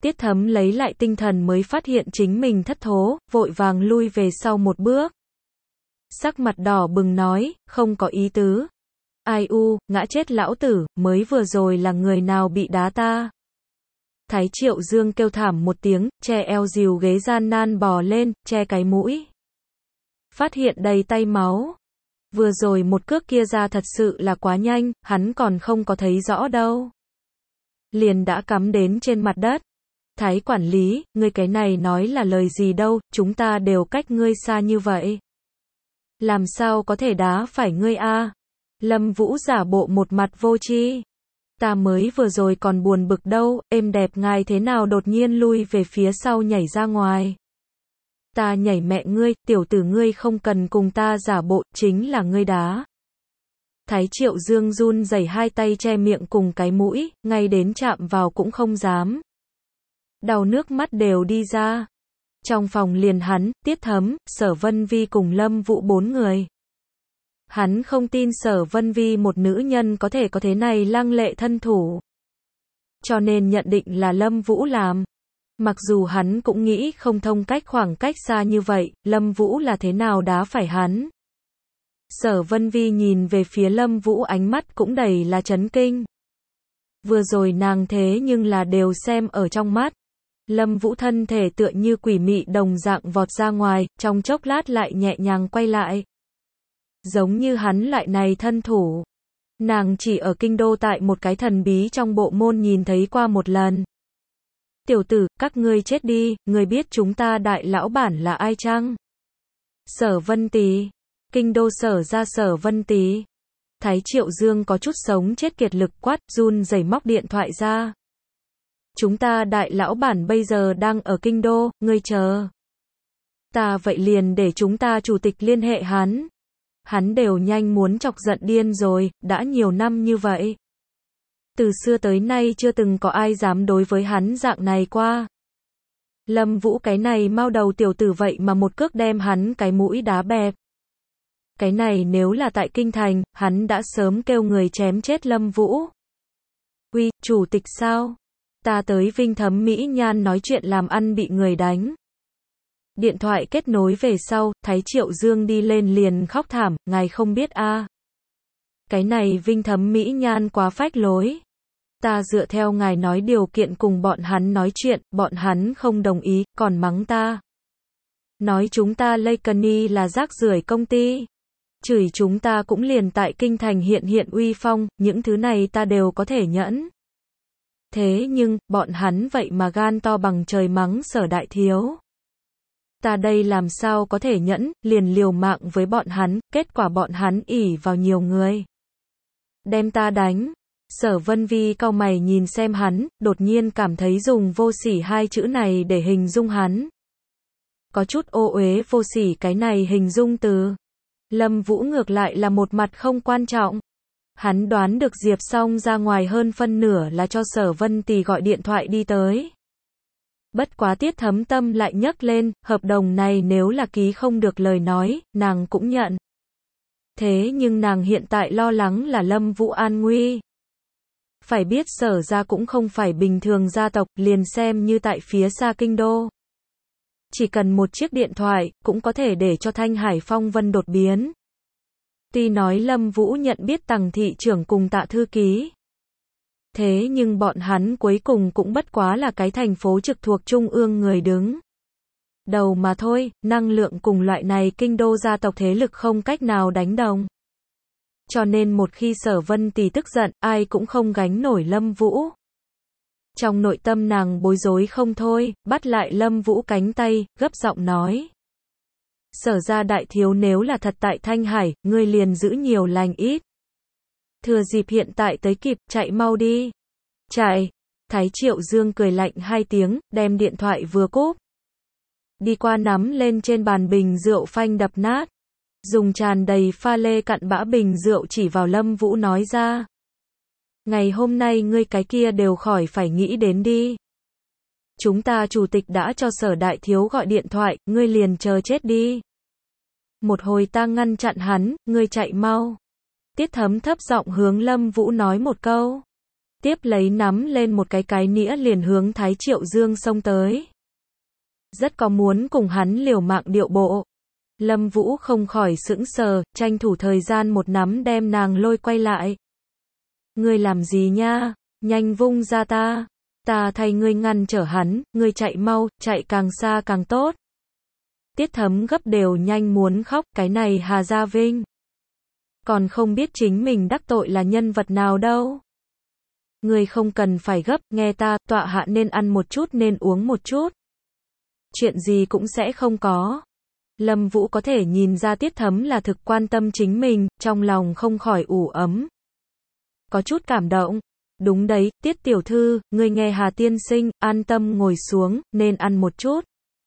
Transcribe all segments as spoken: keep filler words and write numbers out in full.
Tiết Thấm lấy lại tinh thần mới phát hiện chính mình thất thố, vội vàng lui về sau một bước. Sắc mặt đỏ bừng nói, không có ý tứ. Ai u, ngã chết lão tử, mới vừa rồi là người nào bị đá ta. Thái Triệu Dương kêu thảm một tiếng, che eo dìu ghế gian nan bò lên, che cái mũi. Phát hiện đầy tay máu. Vừa rồi một cước kia ra thật sự là quá nhanh, hắn còn không có thấy rõ đâu. Liền đã cắm đến trên mặt đất. Thái quản lý, ngươi cái này nói là lời gì đâu, chúng ta đều cách ngươi xa như vậy. Làm sao có thể đá phải ngươi a? Lâm Vũ giả bộ một mặt vô tri. Ta mới vừa rồi còn buồn bực đâu, êm đẹp ngài thế nào đột nhiên lui về phía sau nhảy ra ngoài. Ta nhảy mẹ ngươi, tiểu tử ngươi không cần cùng ta giả bộ, chính là ngươi đá. Thái Triệu Dương run rẩy hai tay che miệng cùng cái mũi, ngay đến chạm vào cũng không dám. Đau nước mắt đều đi ra. Trong phòng liền hắn, Tiết Thấm, Sở Vân Vi cùng Lâm Vũ bốn người. Hắn không tin Sở Vân Vi một nữ nhân có thể có thế này lăng lệ thân thủ. Cho nên nhận định là Lâm Vũ làm. Mặc dù hắn cũng nghĩ không thông cách khoảng cách xa như vậy, Lâm Vũ là thế nào đá phải hắn. Sở Vân Vi nhìn về phía Lâm Vũ ánh mắt cũng đầy là chấn kinh. Vừa rồi nàng thế nhưng là đều xem ở trong mắt. Lâm Vũ thân thể tựa như quỷ mị đồng dạng vọt ra ngoài, trong chốc lát lại nhẹ nhàng quay lại. Giống như hắn loại này thân thủ. Nàng chỉ ở kinh đô tại một cái thần bí trong bộ môn nhìn thấy qua một lần. Tiểu tử, các ngươi chết đi, ngươi biết chúng ta đại lão bản là ai chăng? Sở Vân Tý. Kinh đô Sở ra Sở Vân Tý. Thái Triệu Dương có chút sống chết kiệt lực quát, run rẩy móc điện thoại ra. Chúng ta đại lão bản bây giờ đang ở kinh đô, ngươi chờ. Ta vậy liền để chúng ta chủ tịch liên hệ hắn. Hắn đều nhanh muốn chọc giận điên rồi, đã nhiều năm như vậy. Từ xưa tới nay chưa từng có ai dám đối với hắn dạng này qua. Lâm Vũ cái này mau đầu tiểu tử vậy mà một cước đem hắn cái mũi đá bẹp. Cái này nếu là tại kinh thành, hắn đã sớm kêu người chém chết Lâm Vũ. Uy, chủ tịch sao? Ta tới Vinh Thấm Mỹ Nhan nói chuyện làm ăn bị người đánh. Điện thoại kết nối về sau, Thái Triệu Dương đi lên liền khóc thảm, ngài không biết a. À. Cái này Vinh Thấm Mỹ Nhan quá phách lối. Ta dựa theo ngài nói điều kiện cùng bọn hắn nói chuyện, bọn hắn không đồng ý, còn mắng ta. Nói chúng ta Lakeny là rác rưởi công ty. Chửi chúng ta cũng liền tại kinh thành hiện hiện uy phong, những thứ này ta đều có thể nhẫn. Thế nhưng, bọn hắn vậy mà gan to bằng trời mắng Sở đại thiếu. Ta đây làm sao có thể nhẫn, liền liều mạng với bọn hắn, kết quả bọn hắn ỷ vào nhiều người. Đem ta đánh. Sở Vân Vi cau mày nhìn xem hắn, đột nhiên cảm thấy dùng vô sỉ hai chữ này để hình dung hắn. Có chút ô uế vô sỉ cái này hình dung từ. Lâm Vũ ngược lại là một mặt không quan trọng. Hắn đoán được Diệp Song ra ngoài hơn phân nửa là cho Sở Vân Tý gọi điện thoại đi tới. Bất quá Tiết Thấm tâm lại nhấc lên, hợp đồng này nếu là ký không được lời nói, nàng cũng nhận. Thế nhưng nàng hiện tại lo lắng là Lâm Vũ an nguy. Phải biết Sở ra cũng không phải bình thường gia tộc, liền xem như tại phía xa kinh đô. Chỉ cần một chiếc điện thoại, cũng có thể để cho Thanh Hải phong vân đột biến. Tuy nói Lâm Vũ nhận biết Tằng thị trưởng cùng Tạ thư ký. Thế nhưng bọn hắn cuối cùng cũng bất quá là cái thành phố trực thuộc trung ương người đứng đầu mà thôi, năng lượng cùng loại này kinh đô gia tộc thế lực không cách nào đánh đồng. Cho nên một khi Sở Vân Tý tức giận, ai cũng không gánh nổi Lâm Vũ. Trong nội tâm nàng bối rối không thôi, bắt lại Lâm Vũ cánh tay, gấp giọng nói. Sở ra đại thiếu nếu là thật tại Thanh Hải, ngươi liền giữ nhiều lành ít. Thừa dịp hiện tại tới kịp, chạy mau đi. Chạy. Thái Triệu Dương cười lạnh hai tiếng, đem điện thoại vừa cúp. Đi qua nắm lên trên bàn bình rượu phanh đập nát. Dùng tràn đầy pha lê cặn bã bình rượu chỉ vào Lâm Vũ nói ra. Ngày hôm nay ngươi cái kia đều khỏi phải nghĩ đến đi. Chúng ta chủ tịch đã cho Sở đại thiếu gọi điện thoại, ngươi liền chờ chết đi. Một hồi ta ngăn chặn hắn, ngươi chạy mau. Tiết Thấm thấp giọng hướng Lâm Vũ nói một câu. Tiếp lấy nắm lên một cái cái nĩa liền hướng Thái Triệu Dương xông tới. Rất có muốn cùng hắn liều mạng điệu bộ. Lâm Vũ không khỏi sững sờ, tranh thủ thời gian một nắm đem nàng lôi quay lại. Ngươi làm gì nha, nhanh vung ra ta, ta thay ngươi ngăn trở hắn, ngươi chạy mau, chạy càng xa càng tốt. Tiết Thấm gấp đều nhanh muốn khóc, cái này Hà Gia Vinh. Còn không biết chính mình đắc tội là nhân vật nào đâu. Ngươi không cần phải gấp, nghe ta, tọa hạ nên ăn một chút nên uống một chút. Chuyện gì cũng sẽ không có. Lâm Vũ có thể nhìn ra Tiết Thấm là thực quan tâm chính mình, trong lòng không khỏi ủ ấm. Có chút cảm động. Đúng đấy, Tiết tiểu thư, ngươi nghe Hà tiên sinh, an tâm ngồi xuống, nên ăn một chút.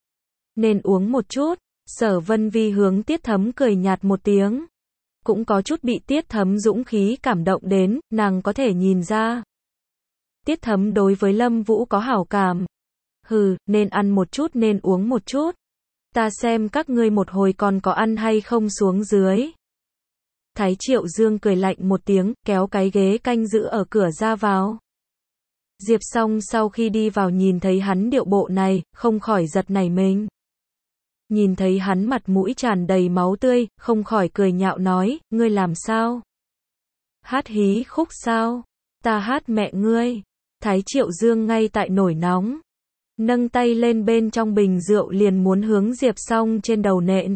Nên uống một chút. Sở Vân Vi hướng Tiết Thấm cười nhạt một tiếng. Cũng có chút bị Tiết Thấm dũng khí cảm động đến, nàng có thể nhìn ra. Tiết Thấm đối với Lâm Vũ có hảo cảm. Hừ, nên ăn một chút nên uống một chút. Ta xem các ngươi một hồi còn có ăn hay không xuống dưới. Thái Triệu Dương cười lạnh một tiếng, kéo cái ghế canh giữ ở cửa ra vào. Diệp Song sau khi đi vào nhìn thấy hắn điệu bộ này, không khỏi giật nảy mình. Nhìn thấy hắn mặt mũi tràn đầy máu tươi, không khỏi cười nhạo nói, ngươi làm sao? Hát hí khúc sao? Ta hát mẹ ngươi. Thái Triệu Dương ngay tại nổi nóng. Nâng tay lên bên trong bình rượu liền muốn hướng Diệp Song trên đầu nện.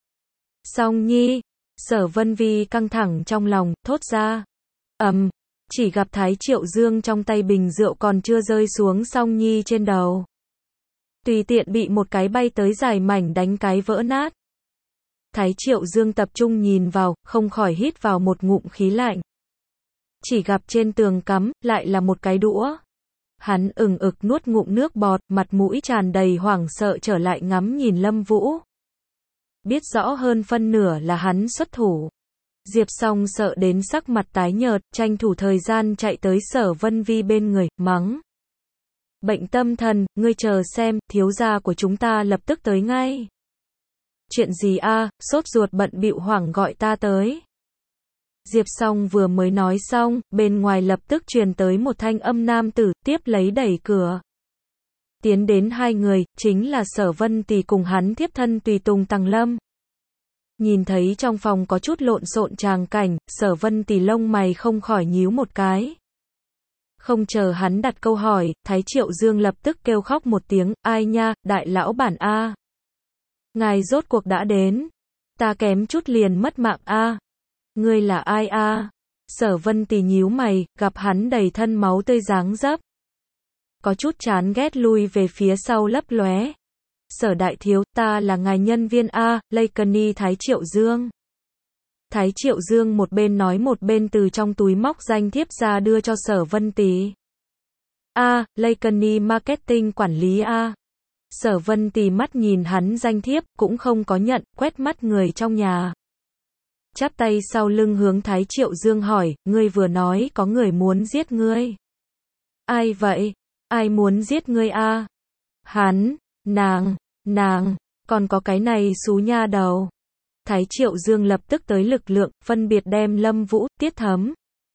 Song Nhi, Sở Vân Vi căng thẳng trong lòng, thốt ra. Ầm, um, chỉ gặp Thái Triệu Dương trong tay bình rượu còn chưa rơi xuống Song Nhi trên đầu. Tùy tiện bị một cái bay tới dài mảnh đánh cái vỡ nát. Thái Triệu Dương tập trung nhìn vào, không khỏi hít vào một ngụm khí lạnh. Chỉ gặp trên tường cắm, lại là một cái đũa. Hắn ừng ực nuốt ngụm nước bọt, mặt mũi tràn đầy hoảng sợ trở lại ngắm nhìn Lâm Vũ. Biết rõ hơn phân nửa là hắn xuất thủ. Diệp Song sợ đến sắc mặt tái nhợt, tranh thủ thời gian chạy tới Sở Vân Vi bên người, mắng. Bệnh tâm thần, ngươi chờ xem, thiếu gia của chúng ta lập tức tới ngay. Chuyện gì a? Sốt ruột bận bịu hoảng gọi ta tới. Diệp Song vừa mới nói xong, bên ngoài lập tức truyền tới một thanh âm nam tử, tiếp lấy đẩy cửa. Tiến đến hai người, chính là Sở Vân Tì cùng hắn thiếp thân tùy tùng Tằng Lâm. Nhìn thấy trong phòng có chút lộn xộn tràng cảnh, Sở Vân Tì lông mày không khỏi nhíu một cái. Không chờ hắn đặt câu hỏi, Thái Triệu Dương lập tức kêu khóc một tiếng, ai nha, đại lão bản a. Ngài rốt cuộc đã đến. Ta kém chút liền mất mạng a. Ngươi là ai a? Sở Vân Tì nhíu mày, gặp hắn đầy thân máu tươi dáng dấp. Có chút chán ghét lui về phía sau lấp lóe. Sở đại thiếu, ta là ngài nhân viên a, Lakeny Thái Triệu Dương. Thái Triệu Dương một bên nói một bên từ trong túi móc danh thiếp ra đưa cho Sở Vân Tì. A, Lakeny Marketing quản lý a. Sở Vân Tì mắt nhìn hắn danh thiếp, cũng không có nhận, quét mắt người trong nhà. Chắp tay sau lưng hướng Thái Triệu Dương hỏi, ngươi vừa nói có người muốn giết ngươi. Ai vậy? Ai muốn giết ngươi a? Hắn, nàng, nàng, còn có cái này xú nha đầu. Thái Triệu Dương lập tức tới lực lượng, phân biệt đem Lâm Vũ, Tiết Thấm.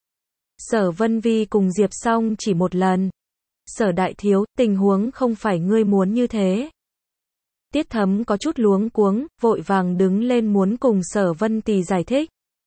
Sở Vân Vi cùng Diệp Song chỉ một lần. Sở đại thiếu, tình huống không phải ngươi muốn như thế. Tiết Thấm có chút luống cuống, vội vàng đứng lên muốn cùng Sở Vân Tì giải thích.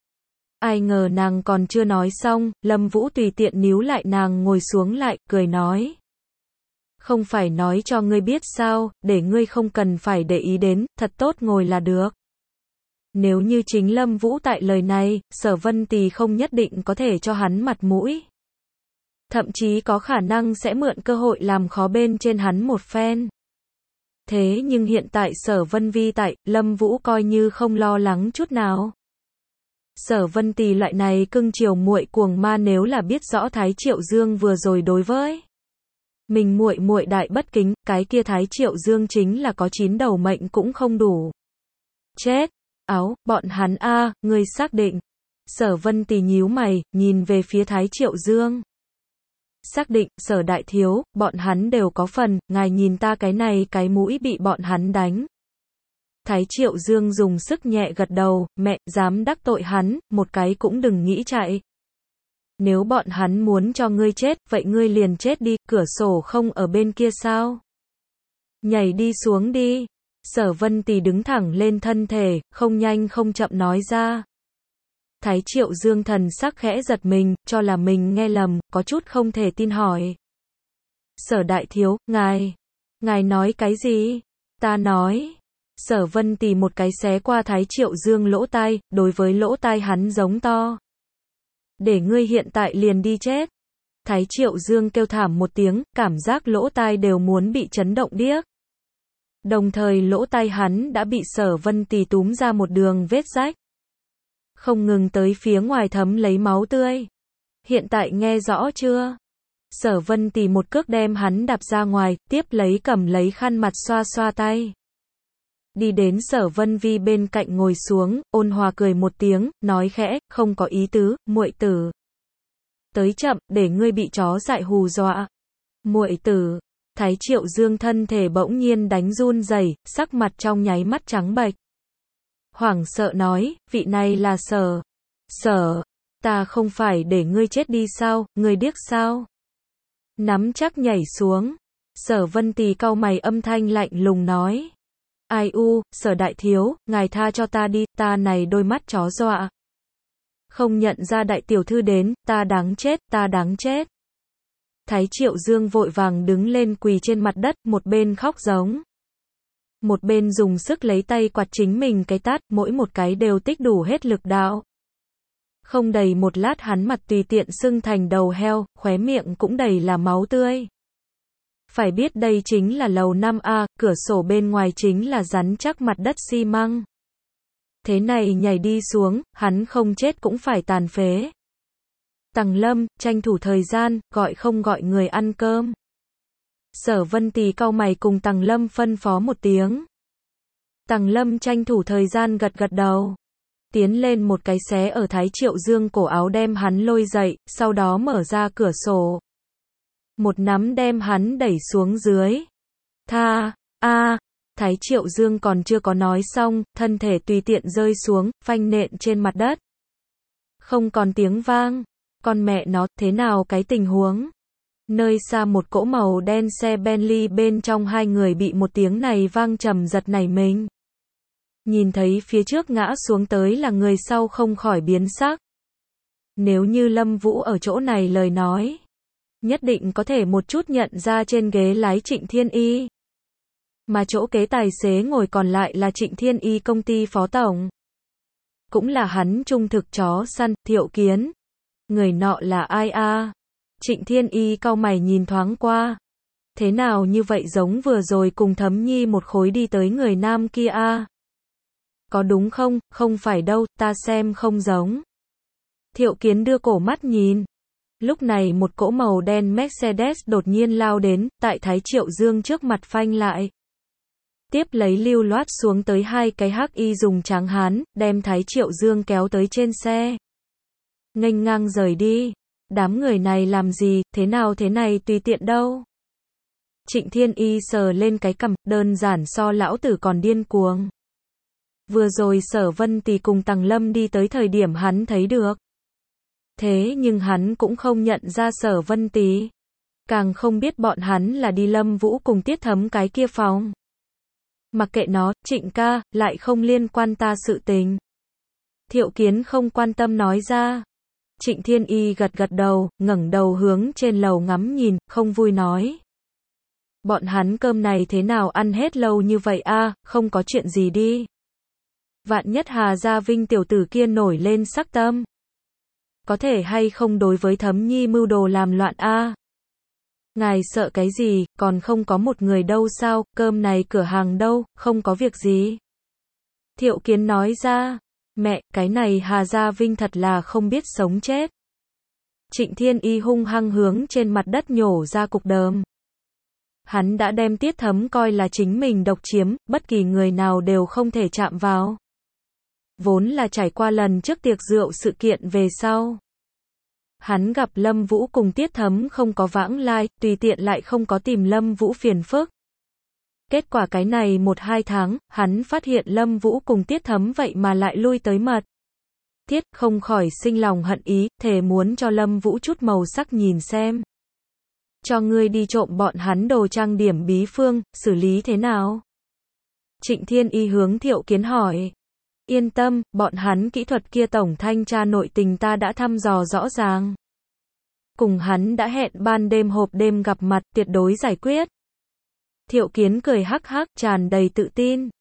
Ai ngờ nàng còn chưa nói xong, Lâm Vũ tùy tiện níu lại nàng ngồi xuống lại, cười nói. Không phải nói cho ngươi biết sao, để ngươi không cần phải để ý đến, thật tốt ngồi là được. Nếu như chính Lâm Vũ tại lời này, Sở Vân Tì không nhất định có thể cho hắn mặt mũi. Thậm chí có khả năng sẽ mượn cơ hội làm khó bên trên hắn một phen. Thế nhưng hiện tại Sở Vân Vi tại, Lâm Vũ coi như không lo lắng chút nào. Sở Vân Tì loại này cưng chiều muội cuồng ma nếu là biết rõ Thái Triệu Dương vừa rồi đối với mình muội muội đại bất kính, cái kia Thái Triệu Dương chính là có chín đầu mệnh cũng không đủ. Chết, áo, bọn hắn a, ngươi xác định. Sở Vân Tì nhíu mày, nhìn về phía Thái Triệu Dương. Xác định, Sở đại thiếu, bọn hắn đều có phần, ngài nhìn ta cái này cái mũi bị bọn hắn đánh. Thái Triệu Dương dùng sức nhẹ gật đầu, mẹ, dám đắc tội hắn, một cái cũng đừng nghĩ chạy. Nếu bọn hắn muốn cho ngươi chết, vậy ngươi liền chết đi, cửa sổ không ở bên kia sao? Nhảy đi xuống đi. Sở Vân Tì đứng thẳng lên thân thể, không nhanh không chậm nói ra. Thái Triệu Dương thần sắc khẽ giật mình, cho là mình nghe lầm, có chút không thể tin hỏi. Sở đại thiếu, ngài, ngài nói cái gì? Ta nói. Sở Vân Tì một cái xé qua Thái Triệu Dương lỗ tai, đối với lỗ tai hắn giống to. Để ngươi hiện tại liền đi chết. Thái Triệu Dương kêu thảm một tiếng, cảm giác lỗ tai đều muốn bị chấn động điếc. Đồng thời lỗ tai hắn đã bị Sở Vân Tì túm ra một đường vết rách. Không ngừng tới phía ngoài thấm lấy máu tươi. Hiện tại nghe rõ chưa? Sở Vân Tì một cước đem hắn đạp ra ngoài, tiếp lấy cầm lấy khăn mặt xoa xoa tay. Đi đến Sở Vân Vi bên cạnh ngồi xuống, ôn hòa cười một tiếng, nói khẽ, không có ý tứ, muội tử. Tới chậm, để ngươi bị chó dại hù dọa. Muội tử. Thái Triệu Dương thân thể bỗng nhiên đánh run rẩy, sắc mặt trong nháy mắt trắng bệch. Hoảng sợ nói, vị này là Sở. Sở, ta không phải để ngươi chết đi sao, ngươi điếc sao? Nắm chắc nhảy xuống. Sở Vân Tì cau mày âm thanh lạnh lùng nói. Ai u, Sở đại thiếu, ngài tha cho ta đi, ta này đôi mắt chó dọa. Không nhận ra đại tiểu thư đến, ta đáng chết, ta đáng chết. Thái Triệu Dương vội vàng đứng lên quỳ trên mặt đất, một bên khóc giống. Một bên dùng sức lấy tay quạt chính mình cái tát, mỗi một cái đều tích đủ hết lực đạo. Không đầy một lát hắn mặt tùy tiện sưng thành đầu heo, khóe miệng cũng đầy là máu tươi. Phải biết đây chính là lầu năm A, cửa sổ bên ngoài chính là rắn chắc mặt đất xi măng. Thế này nhảy đi xuống, hắn không chết cũng phải tàn phế. Tằng Lâm, tranh thủ thời gian, gọi không gọi người ăn cơm. Sở Vân Tì cau mày cùng Tằng Lâm phân phó một tiếng. Tằng Lâm tranh thủ thời gian gật gật đầu. Tiến lên một cái xé ở Thái Triệu Dương cổ áo đem hắn lôi dậy, sau đó mở ra cửa sổ. Một nắm đem hắn đẩy xuống dưới. Tha, a, Thái Triệu Dương còn chưa có nói xong, thân thể tùy tiện rơi xuống, phanh nện trên mặt đất. Không còn tiếng vang. Con mẹ nó, thế nào cái tình huống? Nơi xa một cỗ màu đen xe Bentley bên trong hai người bị một tiếng này vang trầm giật nảy mình. Nhìn thấy phía trước ngã xuống tới là người sau không khỏi biến sắc. Nếu như Lâm Vũ ở chỗ này lời nói, nhất định có thể một chút nhận ra trên ghế lái Trịnh Thiên Y. Mà chỗ kế tài xế ngồi còn lại là Trịnh Thiên Y công ty phó tổng. Cũng là hắn trung thực chó săn, Thiệu Kiến. Người nọ là ai a? Trịnh Thiên Y cau mày nhìn thoáng qua. Thế nào như vậy giống vừa rồi cùng Thấm Nhi một khối đi tới người nam kia a? Có đúng không? Không phải đâu, ta xem không giống. Thiệu Kiến đưa cổ mắt nhìn. Lúc này một cỗ màu đen Mercedes đột nhiên lao đến, tại Thái Triệu Dương trước mặt phanh lại. Tiếp lấy lưu loát xuống tới hai cái hắc y dùng tráng hán, đem Thái Triệu Dương kéo tới trên xe. Nghênh ngang rời đi. Đám người này làm gì, thế nào thế này tùy tiện đâu. Trịnh Thiên Y sờ lên cái cằm, đơn giản so lão tử còn điên cuồng. Vừa rồi Sở Vân Tì cùng Tằng Lâm đi tới thời điểm hắn thấy được. Thế nhưng hắn cũng không nhận ra Sở Vân Tì. Càng không biết bọn hắn là đi Lâm Vũ cùng Tiết Thấm cái kia phòng. Mặc kệ nó, Trịnh ca, lại không liên quan ta sự tình. Thiệu Kiến không quan tâm nói ra. Trịnh Thiên Y gật gật đầu, ngẩng đầu hướng trên lầu ngắm nhìn, không vui nói. Bọn hắn cơm này thế nào ăn hết lâu như vậy a, không có chuyện gì đi. Vạn nhất Hà Gia Vinh tiểu tử kia nổi lên sắc tâm. Có thể hay không đối với Thấm Nhi mưu đồ làm loạn a? Ngài sợ cái gì, còn không có một người đâu sao, cơm này cửa hàng đâu, không có việc gì. Thiệu Kiến nói ra. Mẹ, cái này Hà Gia Vinh thật là không biết sống chết. Trịnh Thiên Y hung hăng hướng trên mặt đất nhổ ra cục đờm. Hắn đã đem Tiết Thấm coi là chính mình độc chiếm, bất kỳ người nào đều không thể chạm vào. Vốn là trải qua lần trước tiệc rượu sự kiện về sau. Hắn gặp Lâm Vũ cùng Tiết Thấm không có vãng lai, tùy tiện lại không có tìm Lâm Vũ phiền phức. Kết quả cái này một hai tháng, hắn phát hiện Lâm Vũ cùng Tiết Thấm vậy mà lại lui tới mật. Tiết không khỏi sinh lòng hận ý, thề muốn cho Lâm Vũ chút màu sắc nhìn xem. Cho ngươi đi trộm bọn hắn đồ trang điểm bí phương, xử lý thế nào? Trịnh Thiên Y hướng Thiệu Kiến hỏi. Yên tâm, bọn hắn kỹ thuật kia tổng thanh tra nội tình ta đã thăm dò rõ ràng. Cùng hắn đã hẹn ban đêm hộp đêm gặp mặt, tuyệt đối giải quyết. Thiệu Kiến cười hắc hắc, tràn đầy tự tin.